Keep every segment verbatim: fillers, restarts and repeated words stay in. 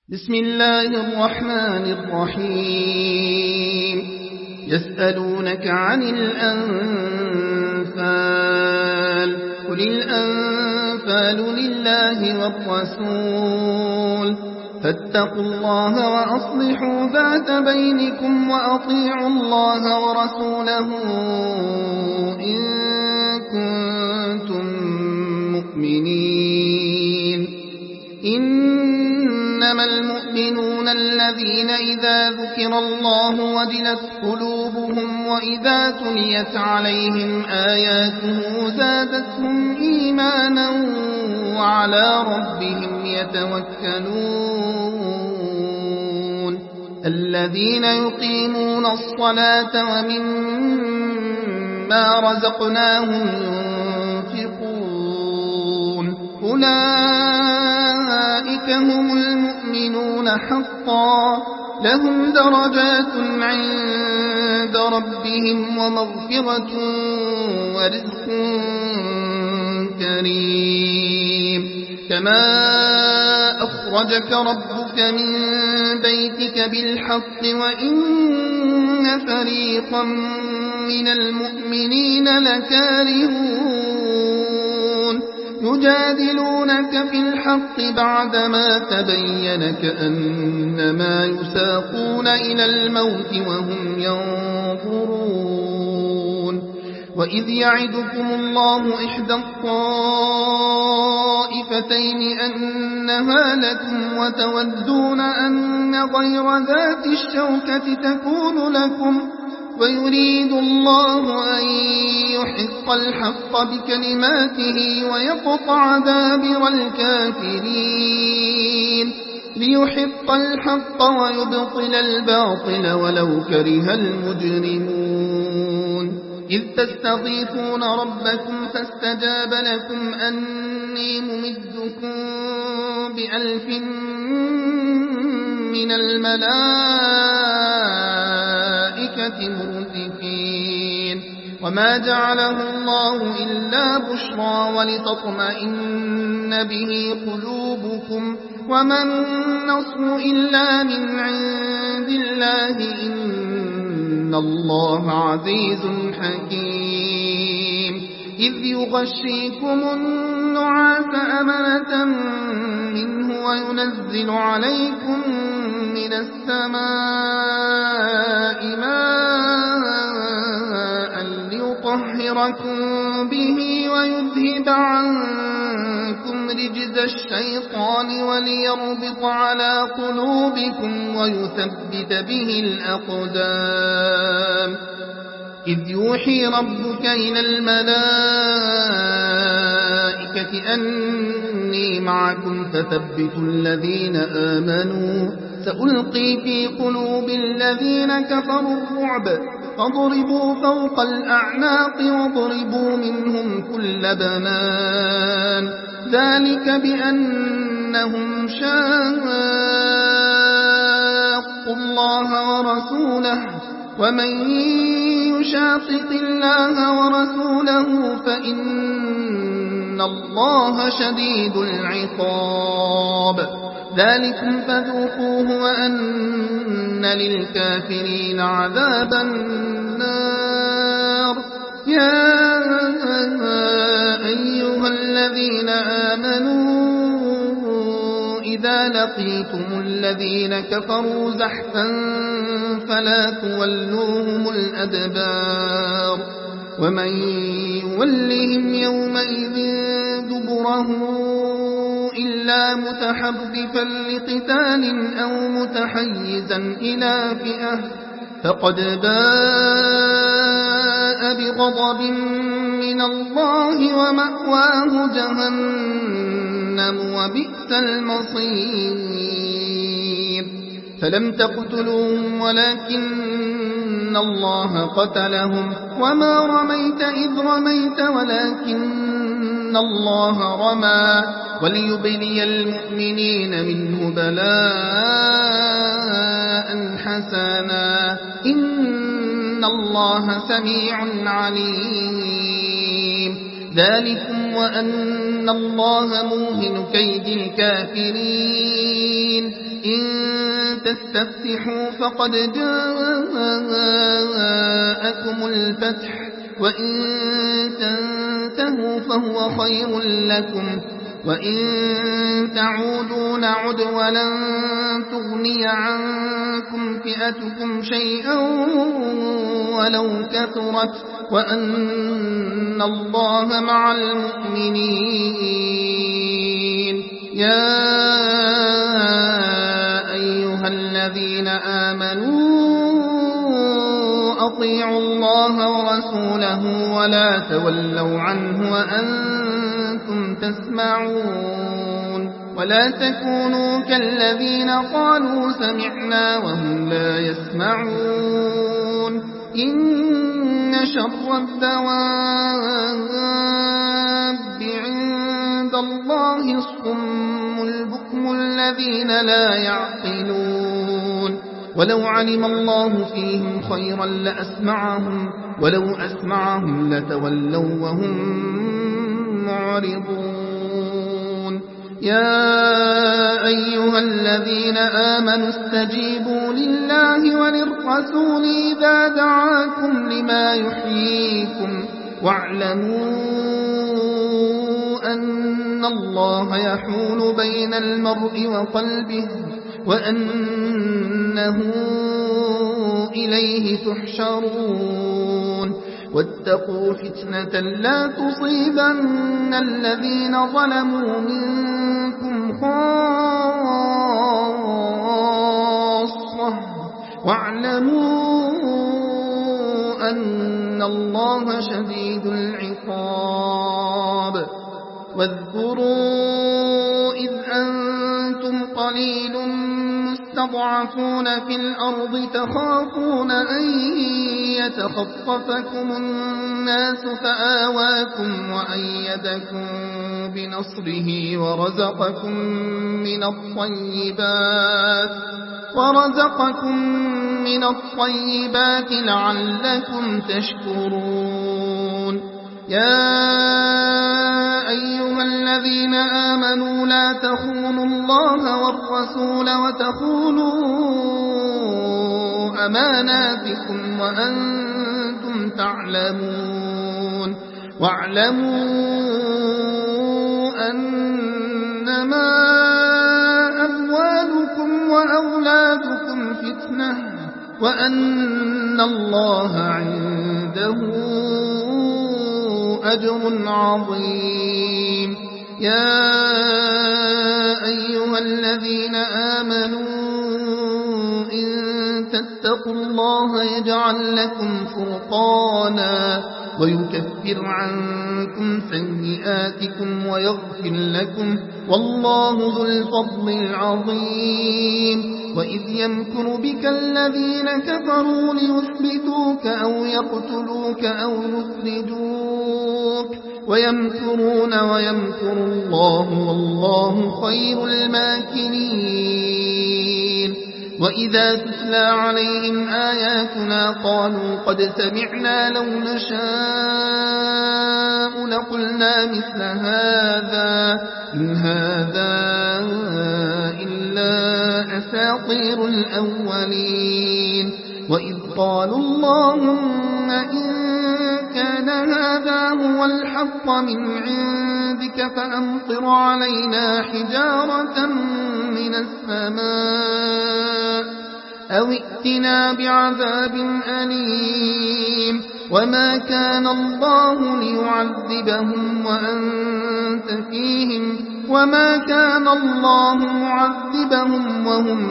بسم الله الرحمن الرحيم يسألونك عن الأنفال قل الأنفال لله والرسول فاتقوا الله وأصلحوا ذات بينكم وأطيعوا الله ورسوله إن كنتم مؤمنين إنما المؤمنون الذين إذا ذكر الله وجلت قلوبهم وإذا تليت عليهم آياته زادتهم إيمانا وعلى ربهم يتوكلون الذين يقيمون الصلاة ومما رزقناهم ينفقون أولئك هم المؤمنون حقا لهم درجات عند ربهم ومغفرة ورزق كريم كما أخرجك ربك من بيتك بالحق وإن فريقا من المؤمنين لكارهون يجادلونك في الحق بعدما تبين كأنما يساقون إلى الموت وهم ينظرون وإذ يعدكم الله إحدى الطائفتين أنها لكم وتودون أن غير ذات الشوكة تكون لكم ويريد الله أن يحق الحق بكلماته ويقطع دابر الكافرين ليحق الحق ويبطل الباطل ولو كره المجرمون إذ تستغيثون ربكم فاستجاب لكم أني ممدكم بألف من الملائكة مردفين وما جعله الله إلا بشرى ولتطمئن به قلوبكم وما النصر إلا من عند الله إن الله عزيز حكيم إذ يغشيكم النعاس أمنة منه وينزل عليكم من السماء ماء ليطهركم به ويذهب عنكم رجز الشيطان وليربط على قلوبكم ويثبت به الأقدام إذ يوحي ربك إلى الملائكة أني معكم فثبتوا الذين آمنوا سألقي في قلوب الذين كفروا الرعب فاضربوا فوق الأعناق واضربوا منهم كل بنان ذلك بأنهم شاقوا الله ورسوله ومن يشاقق الله ورسوله فإن الله شديد العقاب ذلكم فذوقوه وأن للكافرين عذاب النار يا أيها الذين آمنوا إذا لقيتم الذين كفروا زحفا فلا تولوهم الأدبار ومن يولهم يومئذ دبره إلا متحرفا لقتال أو متحيزا إلى فئة فقد باء بغضب من الله ومأواه جهنم وبئس المصير فلم تقتلوهم ولكن الله قتلهم وما رميت إذ رميت ولكن الله رمى وليبلي المؤمنين منه بلاء حسنا إن الله سميع عليم ذلكم وأن الله موهن كيد الكافرين إن تستفتحوا فقد جاءكم الفتح وإن تنتهوا فهو خير لكم وإن تعودوا نعد ولن تغني عنكم فئتكم شيئا ولو كثرت وأن الله مع المؤمنين. يا أيها الذين آمنوا أطيعوا الله ورسوله ولا تولوا عنه وأنتم تسمعون ولا تكونوا كالذين قالوا سمعنا وهم لا يسمعون. إن شر الدواب عند الله الصم البكم الذين لا يعقلون. ولو علم الله فيهم خيرا لأسمعهم ولو أسمعهم لتولوا وهم معرضون. يا أيها الذين آمنوا استجيبوا لله وللرسول إذا دعاكم لما يحييكم واعلموا أن الله يحول بين المرء وقلبه وأنه إليه تحشرون. واتقوا فتنة لا تصيبن الذين ظلموا منكم خاصة واعلموا أن الله شديد العقاب. واذكروا إذ أنتم قليل مستضعفون في الأرض تخافون أن يتخطفكم الناس فآواكم وأيدكم بنصره ورزقكم من الطيبات ورزقكم من الطيبات لعلكم تشكرون. يا أيها الذين آمنوا لا تخونوا الله والرسول وتخونوا أماناتكم وأنتم تعلمون. واعلموا أنما أموالكم وأولادكم فتنة وأن الله عنده أجر عظيم. يا أيها الذين آمنوا إن تتقوا الله يجعل لكم فرقانا ويكفر عنكم سيئاتكم ويغفر لكم والله ذو الفضل العظيم. وإذ يمكر بك الذين كفروا ليثبتوك أو يقتلوك أو يخرجوك ويمكرون ويمكر الله والله خير الماكرين. وإذا تتلى عليهم آياتنا قالوا قد سمعنا لو نشاء لقلنا مثل هذا إن هذا إلا أساطير الأولين. وإذ قالوا اللهم إن كان هذا هو الحق من عندك فأمطر علينا حجارة من السماء أو ائتنا بعذاب أليم. وما كان الله ليعذبهم وأنت فيهم وما كان الله معذبهم وهم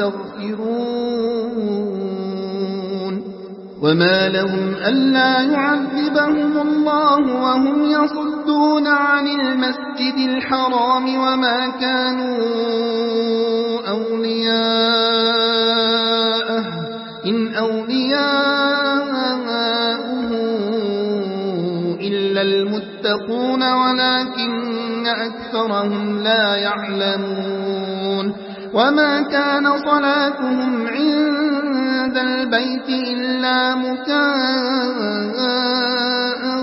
يستغفرون. وما لهم ألا يعذبهم الله وهم يصدون عن المسجد الحرام وما كانوا أولياءه إن أولياءه إلا المتقون ولكن أكثرهم لا يعلمون. وما كان صلاتهم عند البيت إلا مكاء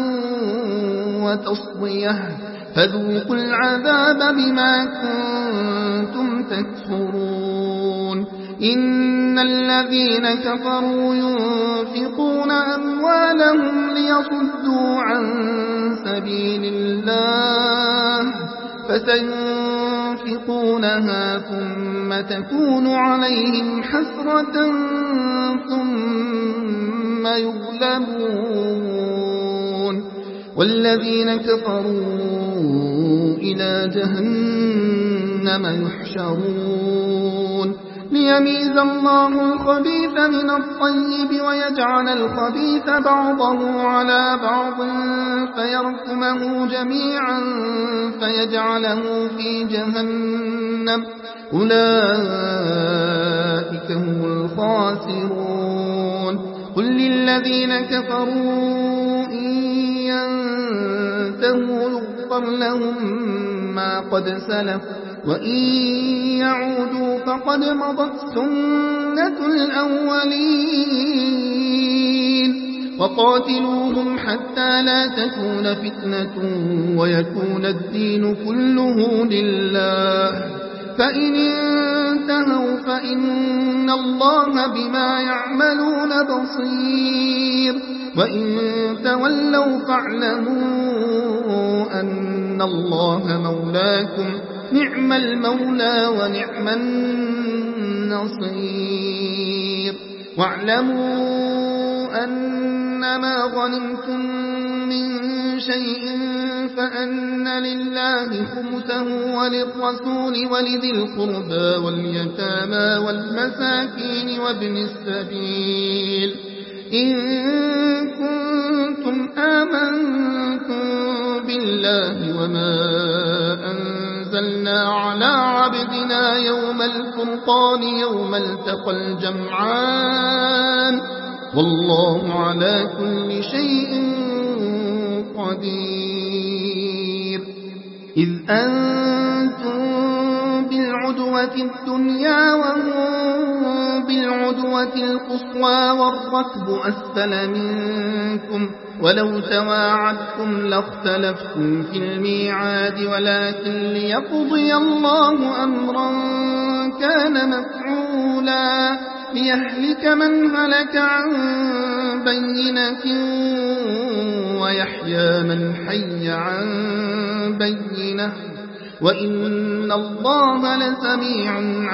وتصدية فذوقوا العذاب بما كنتم تكفرون. إن الذين كفروا ينفقون أموالهم ليصدوا عن سبيل الله فسينفقونها ثم تكون عليهم حسرة ثم يغلبون والذين كفروا إلى جهنم يحشرون ليميز الله الخبيث من الطيب ويجعل الخبيث بعضه على بعض فيركمه جميعا فيجعله في جهنم أولئك هم الخاسرون قل للذين كفروا إن ينتهوا يغفر لهم ما قد سلف وإن يعودوا فقد مضت سنة الأولين وقاتلوهم حتى لا تكون فتنة ويكون الدين كله لله فإن انتهوا فإن الله بما يعملون بصير وإن تولوا فاعلموا أن الله مولاكم نعم المولى ونعم النصير واعلموا أنما غنمتم من شيء فأن لله خمسه وللرسول ولذي القربى واليتامى والمساكين وابن السبيل إن كنتم آمنتم بالله وما أنزلنا على عبدنا يوم الفرقان يوم التقى الجمعان والله على كل شيء قدير إذ أنتم بالعدوة الدنيا وهم بالعدوة القصوى والركب أسفل منكم ولو تواعدتم لاختلفتم في الميعاد ولكن ليقضي الله أمرا كان مفعولا ليهلك من هلك عن بينة ويحيى من حي عن بينة وإن الله لسميع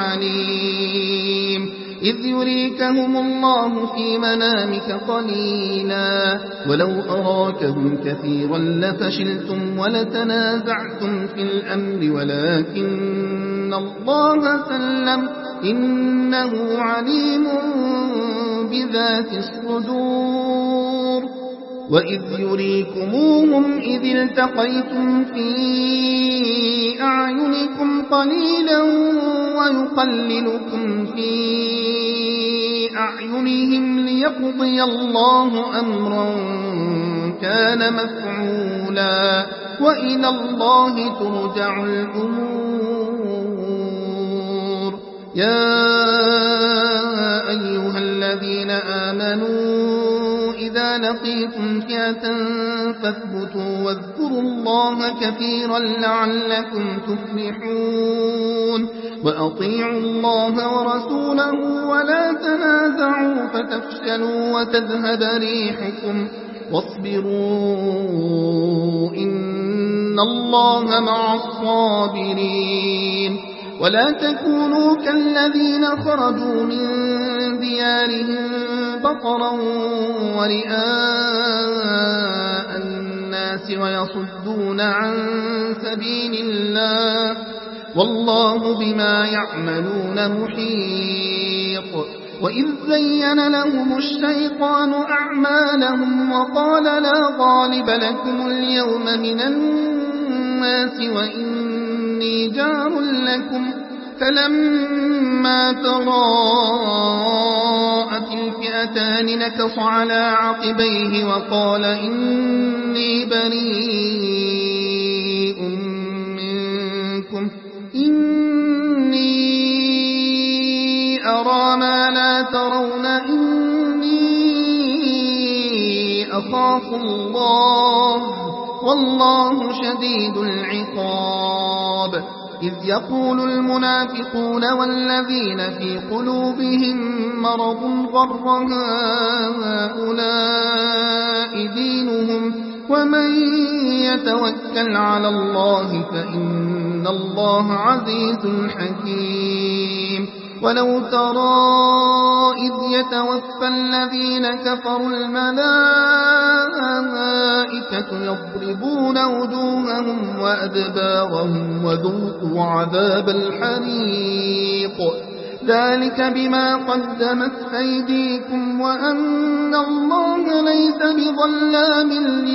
عليم إذ يريكهم الله في منامك قليلا ولو أراكهم كثيرا لفشلتم ولتنازعتم في الأمر ولكن الله سلم إنه عليم بذات الصدور وإذ يريكموهم إذ التقيتم في أعينكم قليلا ويقللكم في أعينهم ليقضي الله أمرا كان مفعولا وإلى الله ترجع الأمور يا أيها الذين آمنوا إذا لقيتم فئة فاثبتوا واذكروا الله كثيرا لعلكم تفلحون وأطيعوا الله ورسوله ولا تنازعوا فتفشلوا وتذهب ريحكم واصبروا إن الله مع الصابرين ولا تكونوا كالذين خرجوا من ديارهم بطرا ورئاء الناس ويصدون عن سبيل الله والله بما يعملون محيط وإذ زين لهم الشيطان أعمالهم وقال لا غالب لكم اليوم من الناس وإني جار لكم فلما تراءت الفئتان نكص على عقبيه وقال إني بريء منكم إني أرى ما لا ترون إني أخاف الله والله شديد العقاب إذ يقول المنافقون والذين في قلوبهم مرض غر هؤلاء دينهم ومن يتوكل على الله فإن الله عزيز حكيم. ولو ترى إذ يتوفى الذين كفروا الملائكة يضربون وجوههم وأدبارهم وذوقوا عذاب الحريق ذلك بما قدمت أيديكم وأن الله ليس بظلام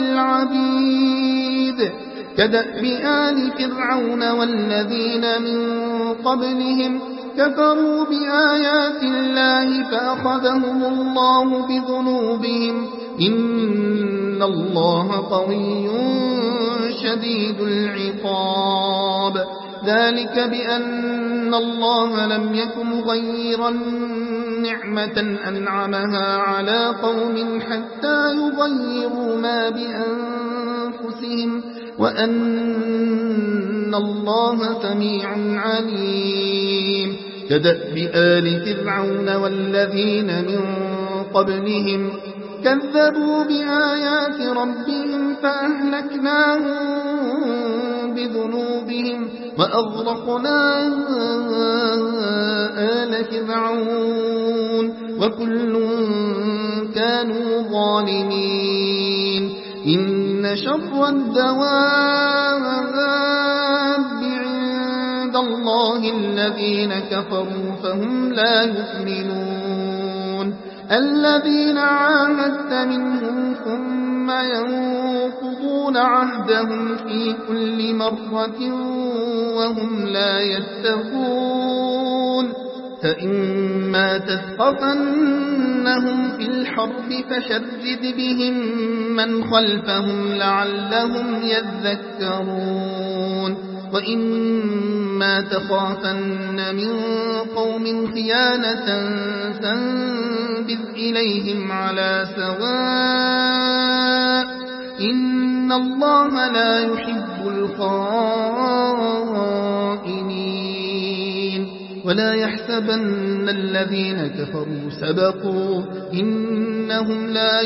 للعبيد. كدأب آل فرعون والذين من قبلهم كفروا بآيات الله فأخذهم الله بذنوبهم إن الله قوي شديد العقاب. ذلك بأن الله لم يكن مغيرا نعمة أنعمها على قوم حتى يغيروا ما بأنفسهم وأن الله سميع عليم. كدأب آل فرعون والذين من قبلهم كذبوا بآيات ربهم فأهلكناهم بذنوبهم وأغرقنا آل فرعون وكل كانوا ظالمين. إن شر الدواب عند الله الذين كفروا فهم لا يؤمنون الذين عاهدت منهم ثم ينقضون عهدهم في كل مرة وهم لا يتقون. فإما تثقفنهم في الحرب فشرد بهم من خلفهم لعلهم يذكرون. وإما تخافن من قوم خيانة فانبذ إليهم على سواء إن الله لا يحب الخائنين. ولا يحسبن الذين كفروا سبقوا إنهم لا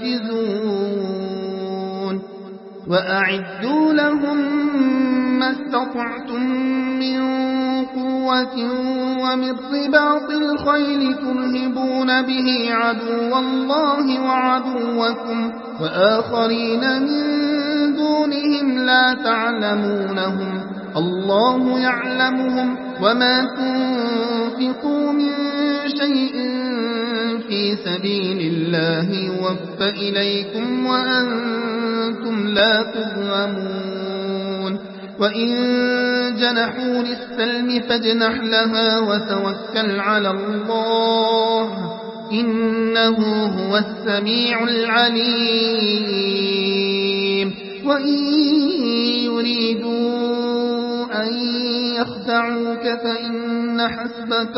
يعجزون. وأعدوا لهم ما استطعتم من قوة ومن رباط الخيل ترهبون به عدو الله وعدوكم وآخرين من دونهم لا تعلمونهم الله يعلمهم وما تنفقوا من شيء في سبيل الله يوفى إليكم وأنتم لا تظلمون. وإن جنحوا للسلم فاجنح لها وتوكل على الله إنه هو السميع العليم. وإن يريدوا أن يخدعوك فإن حسبك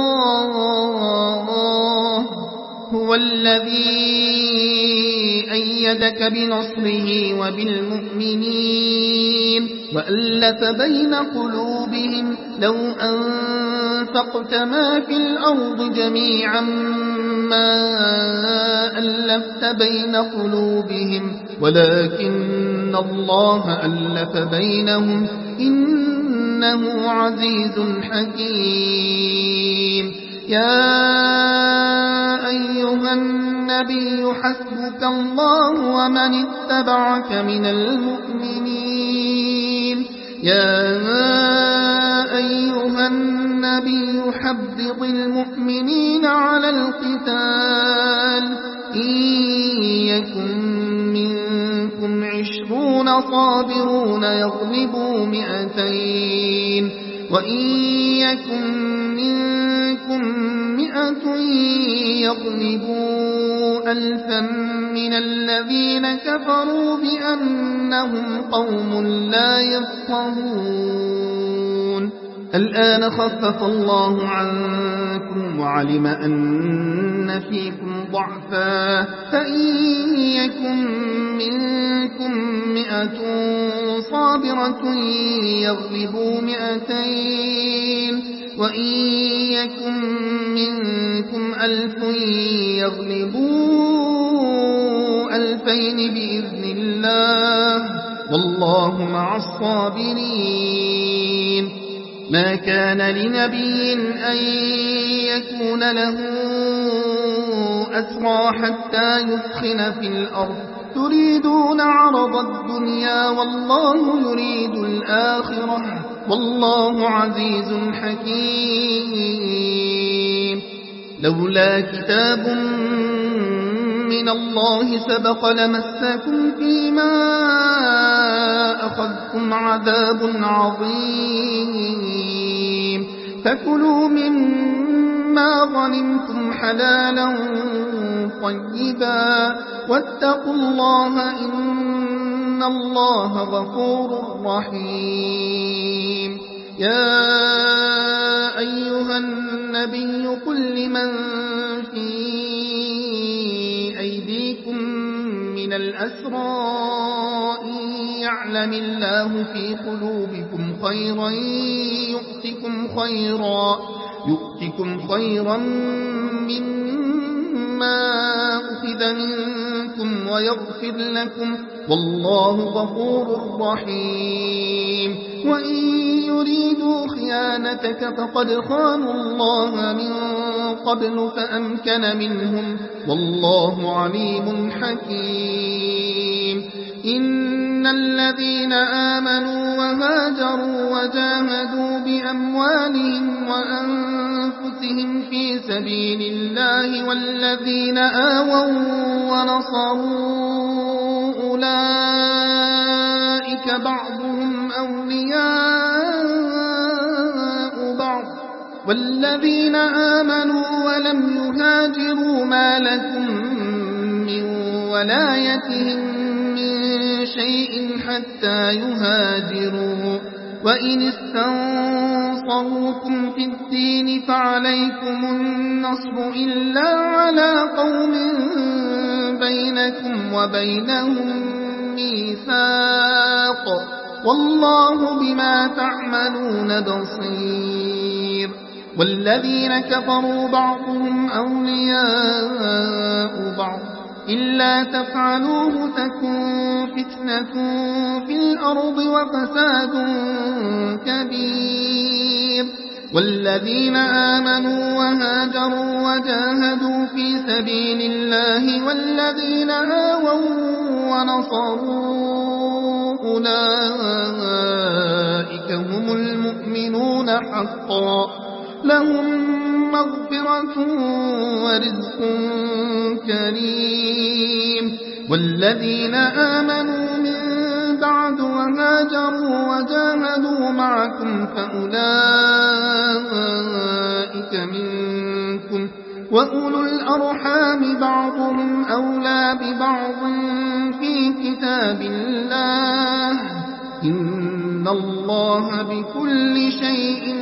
الله هو الذي أيدك بنصره وبالمؤمنين وألف بين قلوبهم لو أنفقت ما في الأرض جميعا ما ألفت بين قلوبهم ولكن الله ألف بينهم إنه عزيز حكيم. يا أيها النبي حسبك الله ومن اتبعك من المؤمنين. يا أيها النبي حبب المؤمنين على القتال إن يكن منكم عشرون صابرون يغلبوا مئتين وإن يكن منكم مئة يغلبوا ألفا من الذين كفروا بأنهم قوم لا يفقهون. الآن خفف الله عنكم وعلم أن فيكم ضعفا فإن يكن منكم مئة صابرة يغلبوا مئتين وإن يكن منكم ألف يغلبوا ألفين بإذن الله والله مع الصابرين. ما كان لنبي أن يكون له أسرى حتى يثخن في الأرض تريدون عرض الدنيا والله يريد الآخرة والله عزيز حكيم. لولا كتاب من الله سبق لمسكم فيما أخذتم عذاب عظيم فكلوا مما غنمتم حلالا طيبا واتقوا الله إن الله غفور رحيم. يا أيها النبي قل لمن في أيديكم من الأسرى إن يعلم الله في قلوبكم خيرا يؤتكم خيرا يؤتكم خيرا مما أخذ منكم ويغفر لكم والله غفور رحيم. وإن يريدوا خيانتك فقد خانوا الله من قبل فأمكن منهم والله عليم حكيم. إن الذين آمنوا وهاجروا وجاهدوا بأموالهم وأنفسهم في سبيل الله والذين آووا ونصروا أولئك بعضهم أولياء بعض والذين آمنوا ولم يهاجروا ما لكم من ولايتهم من شيء حتى يهاجروا وإن استنصروكم في الدين فعليكم النصر إلا على قوم بينكم وبينهم ميثاق والله بما تعملون بصير. والذين كفروا بعضهم أولياء بعض إلا تفعلوه تكن فتنة في الأرض وفساد كبير. والذين آمنوا وهاجروا وجاهدوا في سبيل الله والذين آووا ونصروا أولئك هم المؤمنون حقا لهم مغفرة ورزق كريم. والذين آمنوا من بعد وهاجروا وجاهدوا معكم فأولئك منكم وأولو الأرحام بعضهم أولى ببعض في كتاب الله إن الله بكل شيء